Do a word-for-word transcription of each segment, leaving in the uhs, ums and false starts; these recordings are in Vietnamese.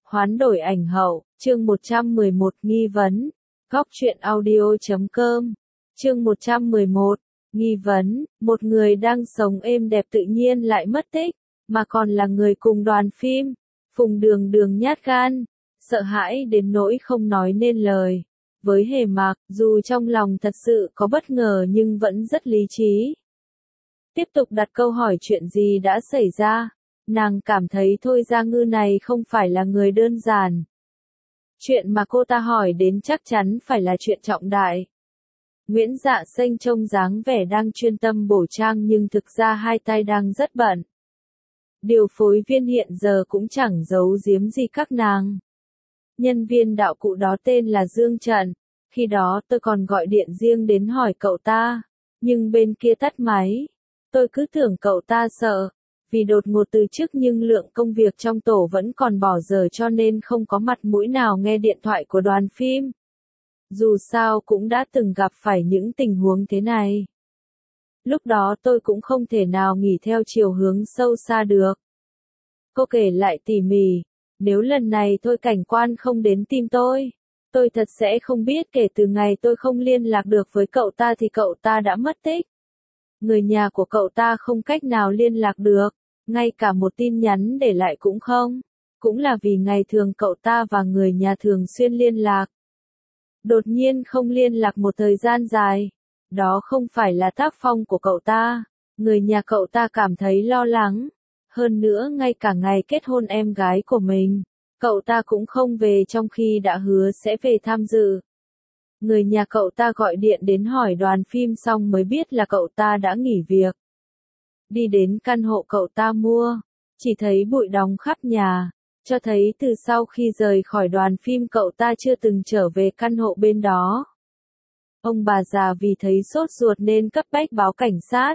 Hoán đổi ảnh hậu, chương một trăm mười một nghi vấn. Góc truyện audio chấm com. Chương một trăm mười một, nghi vấn, một người đang sống êm đẹp tự nhiên lại mất tích, mà còn là người cùng đoàn phim. Phùng Đường Đường nhát gan, sợ hãi đến nỗi không nói nên lời. Với Hề Mạc, dù trong lòng thật sự có bất ngờ nhưng vẫn rất lý trí. Tiếp tục đặt câu hỏi chuyện gì đã xảy ra. Nàng cảm thấy Thôi Gia Ngư này không phải là người đơn giản. Chuyện mà cô ta hỏi đến chắc chắn phải là chuyện trọng đại. Nguyễn Dạ Xanh trông dáng vẻ đang chuyên tâm bổ trang nhưng thực ra hai tay đang rất bận. Điều phối viên hiện giờ cũng chẳng giấu giếm gì các nàng. Nhân viên đạo cụ đó tên là Dương Trận. Khi đó tôi còn gọi điện riêng đến hỏi cậu ta, nhưng bên kia tắt máy. Tôi cứ tưởng cậu ta sợ, vì đột ngột từ chức nhưng lượng công việc trong tổ vẫn còn bỏ dở cho nên không có mặt mũi nào nghe điện thoại của đoàn phim. Dù sao cũng đã từng gặp phải những tình huống thế này. Lúc đó tôi cũng không thể nào nghĩ theo chiều hướng sâu xa được. Cô kể lại tỉ mỉ, nếu lần này Thôi Cảnh Quan không đến tìm tôi, tôi thật sẽ không biết kể từ ngày tôi không liên lạc được với cậu ta thì cậu ta đã mất tích. Người nhà của cậu ta không cách nào liên lạc được, ngay cả một tin nhắn để lại cũng không. Cũng là vì ngày thường cậu ta và người nhà thường xuyên liên lạc. Đột nhiên không liên lạc một thời gian dài. Đó không phải là tác phong của cậu ta. Người nhà cậu ta cảm thấy lo lắng. Hơn nữa ngay cả ngày kết hôn em gái của mình, cậu ta cũng không về trong khi đã hứa sẽ về tham dự. Người nhà cậu ta gọi điện đến hỏi đoàn phim xong mới biết là cậu ta đã nghỉ việc. Đi đến căn hộ cậu ta mua, chỉ thấy bụi đóng khắp nhà, cho thấy từ sau khi rời khỏi đoàn phim cậu ta chưa từng trở về căn hộ bên đó. Ông bà già vì thấy sốt ruột nên cấp bách báo cảnh sát.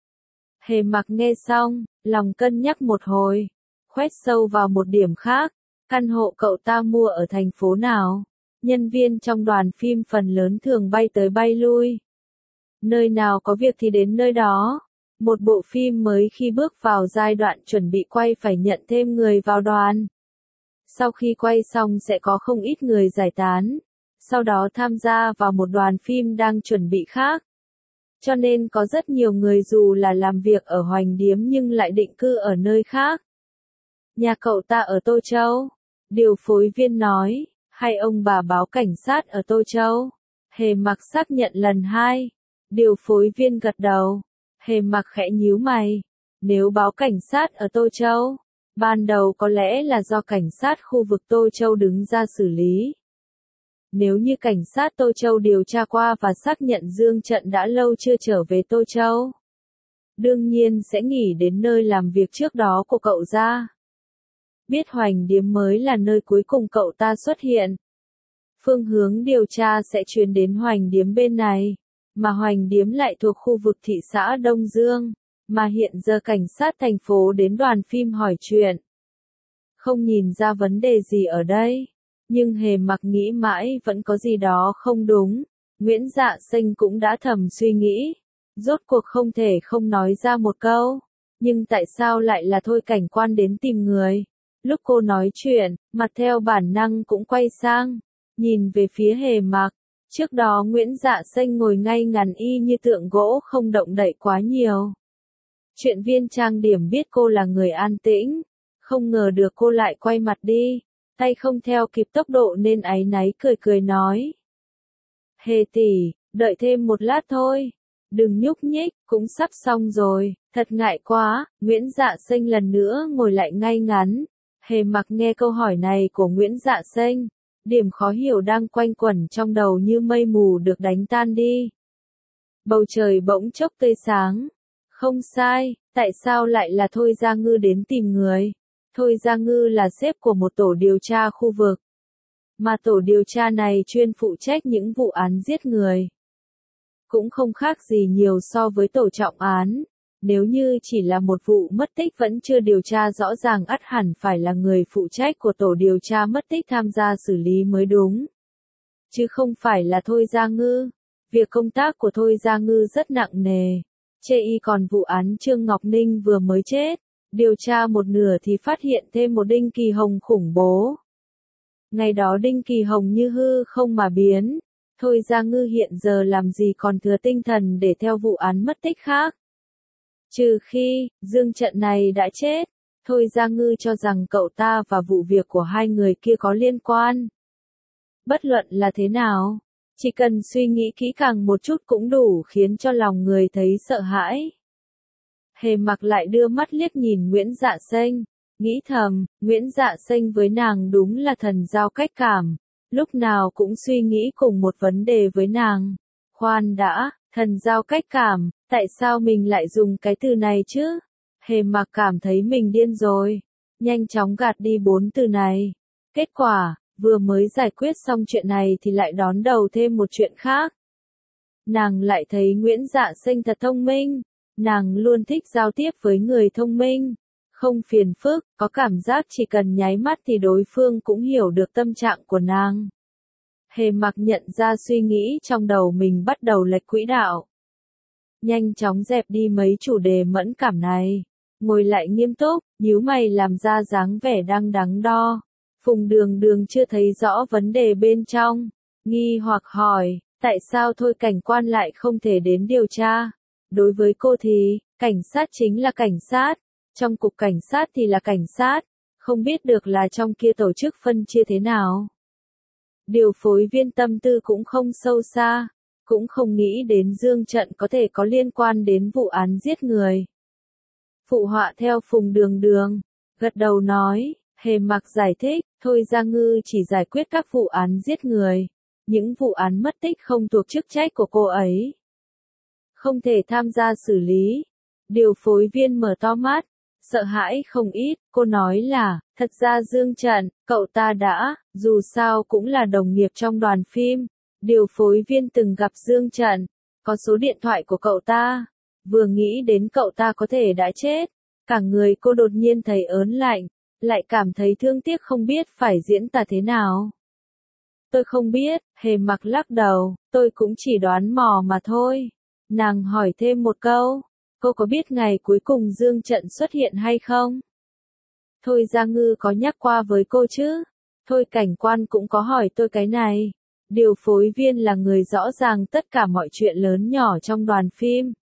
Hề Mặc nghe xong, lòng cân nhắc một hồi, khoét sâu vào một điểm khác, căn hộ cậu ta mua ở thành phố nào? Nhân viên trong đoàn phim phần lớn thường bay tới bay lui. Nơi nào có việc thì đến nơi đó. Một bộ phim mới khi bước vào giai đoạn chuẩn bị quay phải nhận thêm người vào đoàn. Sau khi quay xong sẽ có không ít người giải tán, sau đó tham gia vào một đoàn phim đang chuẩn bị khác. Cho nên có rất nhiều người dù là làm việc ở Hoành Điếm nhưng lại định cư ở nơi khác. Nhà cậu ta ở Tô Châu. Điều phối viên nói. Hay ông bà báo cảnh sát ở Tô Châu? Hề Mặc xác nhận lần hai. Điều phối viên gật đầu. Hề Mặc khẽ nhíu mày. Nếu báo cảnh sát ở Tô Châu, ban đầu có lẽ là do cảnh sát khu vực Tô Châu đứng ra xử lý. Nếu như cảnh sát Tô Châu điều tra qua và xác nhận Dương Trận đã lâu chưa trở về Tô Châu, đương nhiên sẽ nghĩ đến nơi làm việc trước đó của cậu ra. Biết Hoành Điếm mới là nơi cuối cùng cậu ta xuất hiện. Phương hướng điều tra sẽ chuyển đến Hoành Điếm bên này, mà Hoành Điếm lại thuộc khu vực thị xã Đông Dương, mà hiện giờ cảnh sát thành phố đến đoàn phim hỏi chuyện. Không nhìn ra vấn đề gì ở đây, nhưng Hề Mặc nghĩ mãi vẫn có gì đó không đúng. Nguyễn Dạ Xanh cũng đã thầm suy nghĩ, rốt cuộc không thể không nói ra một câu, nhưng tại sao lại là Thôi Cảnh Quan đến tìm người? Lúc cô nói chuyện, mặt theo bản năng cũng quay sang, nhìn về phía Hề Mặc. Trước đó Nguyễn Dạ Xanh ngồi ngay ngắn y như tượng gỗ không động đậy quá nhiều. Chuyện viên trang điểm biết cô là người an tĩnh, không ngờ được cô lại quay mặt đi, tay không theo kịp tốc độ nên áy náy cười cười nói. Hề tỷ, đợi thêm một lát thôi, đừng nhúc nhích, cũng sắp xong rồi, thật ngại quá. Nguyễn Dạ Xanh lần nữa ngồi lại ngay ngắn. Hề Mặc nghe câu hỏi này của Nguyễn Dạ Xanh, điểm khó hiểu đang quanh quẩn trong đầu như mây mù được đánh tan đi. Bầu trời bỗng chốc tươi sáng. Không sai, tại sao lại là Thôi Gia Ngư đến tìm người? Thôi Gia Ngư là sếp của một tổ điều tra khu vực, mà tổ điều tra này chuyên phụ trách những vụ án giết người. Cũng không khác gì nhiều so với tổ trọng án. Nếu như chỉ là một vụ mất tích vẫn chưa điều tra rõ ràng ắt hẳn phải là người phụ trách của tổ điều tra mất tích tham gia xử lý mới đúng. Chứ không phải là Thôi Gia Ngư. Việc công tác của Thôi Gia Ngư rất nặng nề. Chê y còn vụ án Trương Ngọc Ninh vừa mới chết. Điều tra một nửa thì phát hiện thêm một đinh kỳ hồng khủng bố. Ngày đó Đinh Kỳ Hồng như hư không mà biến. Thôi Gia Ngư hiện giờ làm gì còn thừa tinh thần để theo vụ án mất tích khác. Trừ khi, Dương Trận này đã chết, Thôi Gia Ngư cho rằng cậu ta và vụ việc của hai người kia có liên quan. Bất luận là thế nào, chỉ cần suy nghĩ kỹ càng một chút cũng đủ khiến cho lòng người thấy sợ hãi. Hề Mặc lại đưa mắt liếc nhìn Nguyễn Dạ Xanh, nghĩ thầm, Nguyễn Dạ Xanh với nàng đúng là thần giao cách cảm, lúc nào cũng suy nghĩ cùng một vấn đề với nàng. Khoan đã, thần giao cách cảm, tại sao mình lại dùng cái từ này chứ? Hề Mặc cảm thấy mình điên rồi, nhanh chóng gạt đi bốn từ này. Kết quả, vừa mới giải quyết xong chuyện này thì lại đón đầu thêm một chuyện khác. Nàng lại thấy Nguyễn Dạ Xanh thật thông minh, nàng luôn thích giao tiếp với người thông minh, không phiền phức, có cảm giác chỉ cần nháy mắt thì đối phương cũng hiểu được tâm trạng của nàng. Hề Mặc nhận ra suy nghĩ trong đầu mình bắt đầu lệch quỹ đạo. Nhanh chóng dẹp đi mấy chủ đề mẫn cảm này, ngồi lại nghiêm túc, nhíu mày làm ra dáng vẻ đang đắn đo. Phùng Đường Đường chưa thấy rõ vấn đề bên trong, nghi hoặc hỏi, tại sao Thôi cảnh quan lại không thể đến điều tra? Đối với cô thì, cảnh sát chính là cảnh sát, trong cục cảnh sát thì là cảnh sát, không biết được là trong kia tổ chức phân chia thế nào. Điều phối viên tâm tư cũng không sâu xa, cũng không nghĩ đến Dương Trận có thể có liên quan đến vụ án giết người. Phụ họa theo Phùng Đường Đường, gật đầu nói, Hề Mặc giải thích, Thôi Gia Ngư chỉ giải quyết các vụ án giết người, những vụ án mất tích không thuộc chức trách của cô ấy. Không thể tham gia xử lý. Điều phối viên mở to mắt, sợ hãi không ít, cô nói là, thật ra Dương Trận, cậu ta đã, dù sao cũng là đồng nghiệp trong đoàn phim. Điều phối viên từng gặp Dương Trận, có số điện thoại của cậu ta. Vừa nghĩ đến cậu ta có thể đã chết, cả người cô đột nhiên thấy ớn lạnh, lại cảm thấy thương tiếc không biết phải diễn tả thế nào. Tôi không biết, Hề Mặc lắc đầu, tôi cũng chỉ đoán mò mà thôi. Nàng hỏi thêm một câu, cô có biết ngày cuối cùng Dương Trận xuất hiện hay không? Thôi Gia Ngư có nhắc qua với cô chứ? Thôi cảnh quan cũng có hỏi tôi cái này. Điều phối viên là người rõ ràng tất cả mọi chuyện lớn nhỏ trong đoàn phim.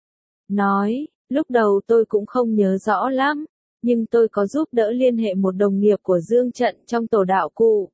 Nói, lúc đầu tôi cũng không nhớ rõ lắm, nhưng tôi có giúp đỡ liên hệ một đồng nghiệp của Dương Trận trong tổ đạo cụ.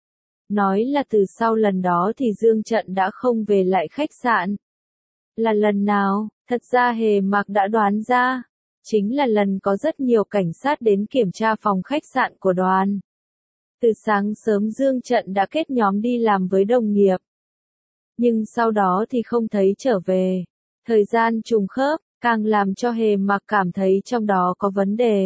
Nói là từ sau lần đó thì Dương Trận đã không về lại khách sạn. Là lần nào, thật ra Hề Mặc đã đoán ra, chính là lần có rất nhiều cảnh sát đến kiểm tra phòng khách sạn của đoàn. Từ sáng sớm Dương Trận đã kết nhóm đi làm với đồng nghiệp. Nhưng sau đó thì không thấy trở về. Thời gian trùng khớp, càng làm cho Hề Mặc cảm thấy trong đó có vấn đề.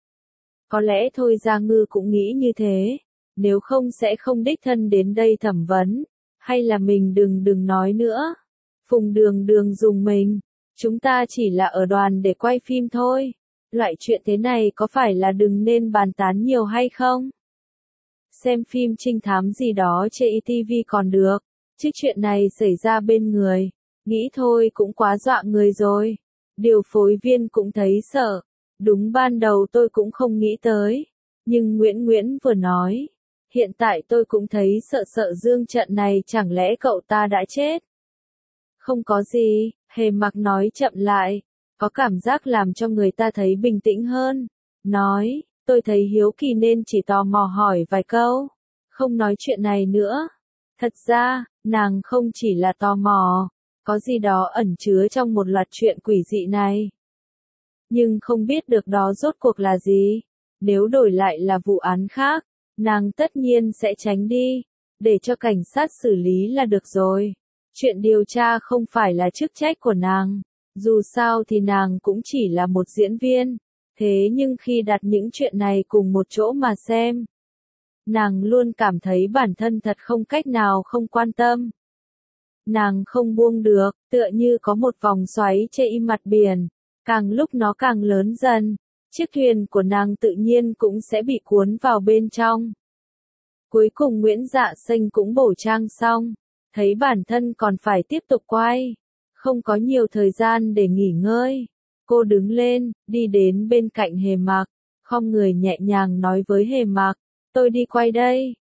Có lẽ Thôi Gia Ngư cũng nghĩ như thế, nếu không sẽ không đích thân đến đây thẩm vấn, hay là mình đừng đừng nói nữa. Phùng Đường Đường dùng mình, chúng ta chỉ là ở đoàn để quay phim thôi, loại chuyện thế này có phải là đừng nên bàn tán nhiều hay không? Xem phim trinh thám gì đó trên i ti vi còn được, chứ chuyện này xảy ra bên người, nghĩ thôi cũng quá dọa người rồi. Điều phối viên cũng thấy sợ, đúng ban đầu tôi cũng không nghĩ tới, nhưng Nguyễn Nguyễn vừa nói, hiện tại tôi cũng thấy sợ sợ Dương Trận này chẳng lẽ cậu ta đã chết. Không có gì, Hề Mặc nói chậm lại, có cảm giác làm cho người ta thấy bình tĩnh hơn, nói, tôi thấy hiếu kỳ nên chỉ tò mò hỏi vài câu, không nói chuyện này nữa. Thật ra, nàng không chỉ là tò mò, có gì đó ẩn chứa trong một loạt chuyện quỷ dị này. Nhưng không biết được đó rốt cuộc là gì, nếu đổi lại là vụ án khác, nàng tất nhiên sẽ tránh đi, để cho cảnh sát xử lý là được rồi. Chuyện điều tra không phải là chức trách của nàng, dù sao thì nàng cũng chỉ là một diễn viên, thế nhưng khi đặt những chuyện này cùng một chỗ mà xem, nàng luôn cảm thấy bản thân thật không cách nào không quan tâm. Nàng không buông được, tựa như có một vòng xoáy trên mặt biển, càng lúc nó càng lớn dần, chiếc thuyền của nàng tự nhiên cũng sẽ bị cuốn vào bên trong. Cuối cùng Nguyễn Dạ Xanh cũng bổ trang xong, thấy bản thân còn phải tiếp tục quay, không có nhiều thời gian để nghỉ ngơi. Cô đứng lên, đi đến bên cạnh Hề Mặc, khom người nhẹ nhàng nói với Hề Mặc, tôi đi quay đây,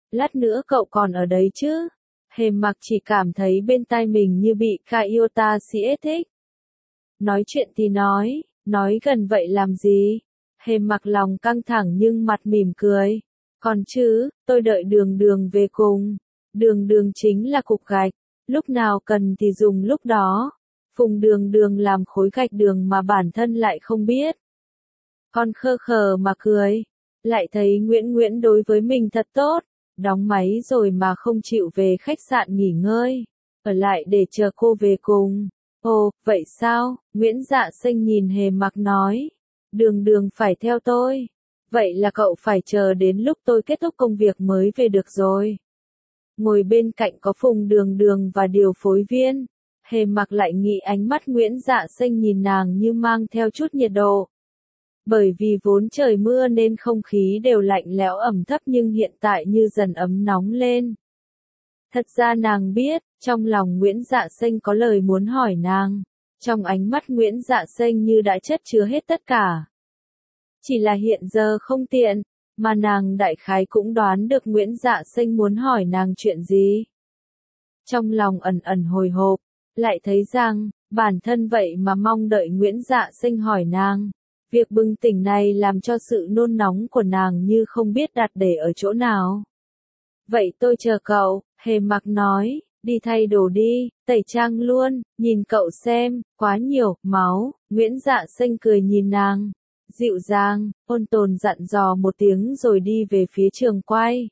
Lát nữa cậu còn ở đấy chứ? Hềm mặc chỉ cảm thấy bên tai mình như bị Kyota xỉa thích. Nói chuyện thì nói, nói gần vậy làm gì? Hềm mặc lòng căng thẳng nhưng mặt mỉm cười. Còn chứ, tôi đợi đường đường về cùng. Đường đường chính là cục gạch, lúc nào cần thì dùng lúc đó. Phùng đường đường làm khối gạch đường mà bản thân lại không biết. Con khơ khờ mà cười, lại thấy Nguyễn Nguyễn đối với mình thật tốt, đóng máy rồi mà không chịu về khách sạn nghỉ ngơi, ở lại để chờ cô về cùng. Ồ, vậy sao? Nguyễn Dạ Xanh nhìn Hề Mặc nói, đường đường phải theo tôi. Vậy là cậu phải chờ đến lúc tôi kết thúc công việc mới về được rồi. Ngồi bên cạnh có Phùng đường đường và điều phối viên. Hề Mặc lại nghĩ ánh mắt Nguyễn Dạ Xanh nhìn nàng như mang theo chút nhiệt độ. Bởi vì vốn trời mưa nên không khí đều lạnh lẽo ẩm thấp nhưng hiện tại như dần ấm nóng lên. Thật ra nàng biết, trong lòng Nguyễn Dạ Xanh có lời muốn hỏi nàng. Trong ánh mắt Nguyễn Dạ Xanh như đã chất chứa hết tất cả. Chỉ là hiện giờ không tiện, mà nàng đại khái cũng đoán được Nguyễn Dạ Xanh muốn hỏi nàng chuyện gì. Trong lòng ẩn ẩn hồi hộp, lại thấy rằng, bản thân vậy mà mong đợi Nguyễn Dạ Xanh hỏi nàng. Việc bừng tỉnh này làm cho sự nôn nóng của nàng như không biết đặt để ở chỗ nào. Vậy tôi chờ cậu, Hề Mặc nói, đi thay đồ đi, tẩy trang luôn, nhìn cậu xem, quá nhiều, máu, Nguyễn Dạ Xanh cười nhìn nàng, dịu dàng, ôn tồn dặn dò một tiếng rồi đi về phía trường quay.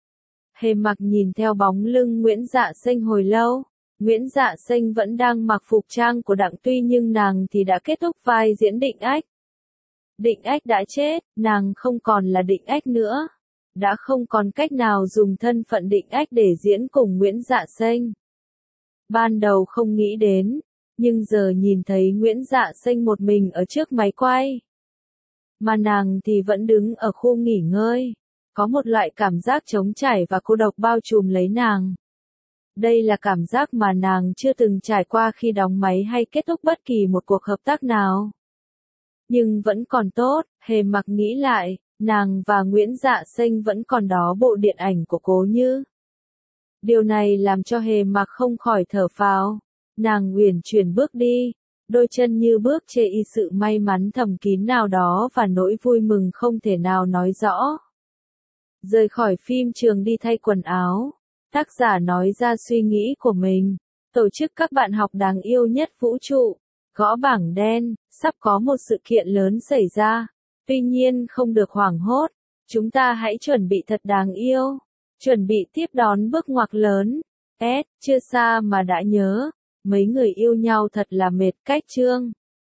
Hề Mặc nhìn theo bóng lưng Nguyễn Dạ Xanh hồi lâu. Nguyễn Dạ Xanh vẫn đang mặc phục trang của Đặng Tuy nhưng nàng thì đã kết thúc vai diễn Định Ách. Định Ách đã chết, nàng không còn là Định Ách nữa. Đã không còn cách nào dùng thân phận Định Ách để diễn cùng Nguyễn Dạ Xanh. Ban đầu không nghĩ đến, nhưng giờ nhìn thấy Nguyễn Dạ Xanh một mình ở trước máy quay. Mà nàng thì vẫn đứng ở khu nghỉ ngơi. Có một loại cảm giác trống trải và cô độc bao trùm lấy nàng. Đây là cảm giác mà nàng chưa từng trải qua khi đóng máy hay kết thúc bất kỳ một cuộc hợp tác nào. Nhưng vẫn còn tốt, Hề Mặc nghĩ lại, nàng và Nguyễn Dạ Xanh vẫn còn đó bộ điện ảnh của Cố Như. Điều này làm cho Hề Mặc không khỏi thở phào. Nàng uyển chuyển bước đi, đôi chân như bước chê y sự may mắn thầm kín nào đó và nỗi vui mừng không thể nào nói rõ. Rời khỏi phim trường đi thay quần áo. Tác giả nói ra suy nghĩ của mình. Tổ chức các bạn học đáng yêu nhất vũ trụ. Gõ bảng đen, sắp có một sự kiện lớn xảy ra. Tuy nhiên không được hoảng hốt. Chúng ta hãy chuẩn bị thật đáng yêu. Chuẩn bị tiếp đón bước ngoặt lớn. S, chưa xa mà đã nhớ. Mấy người yêu nhau thật là mệt cách chương.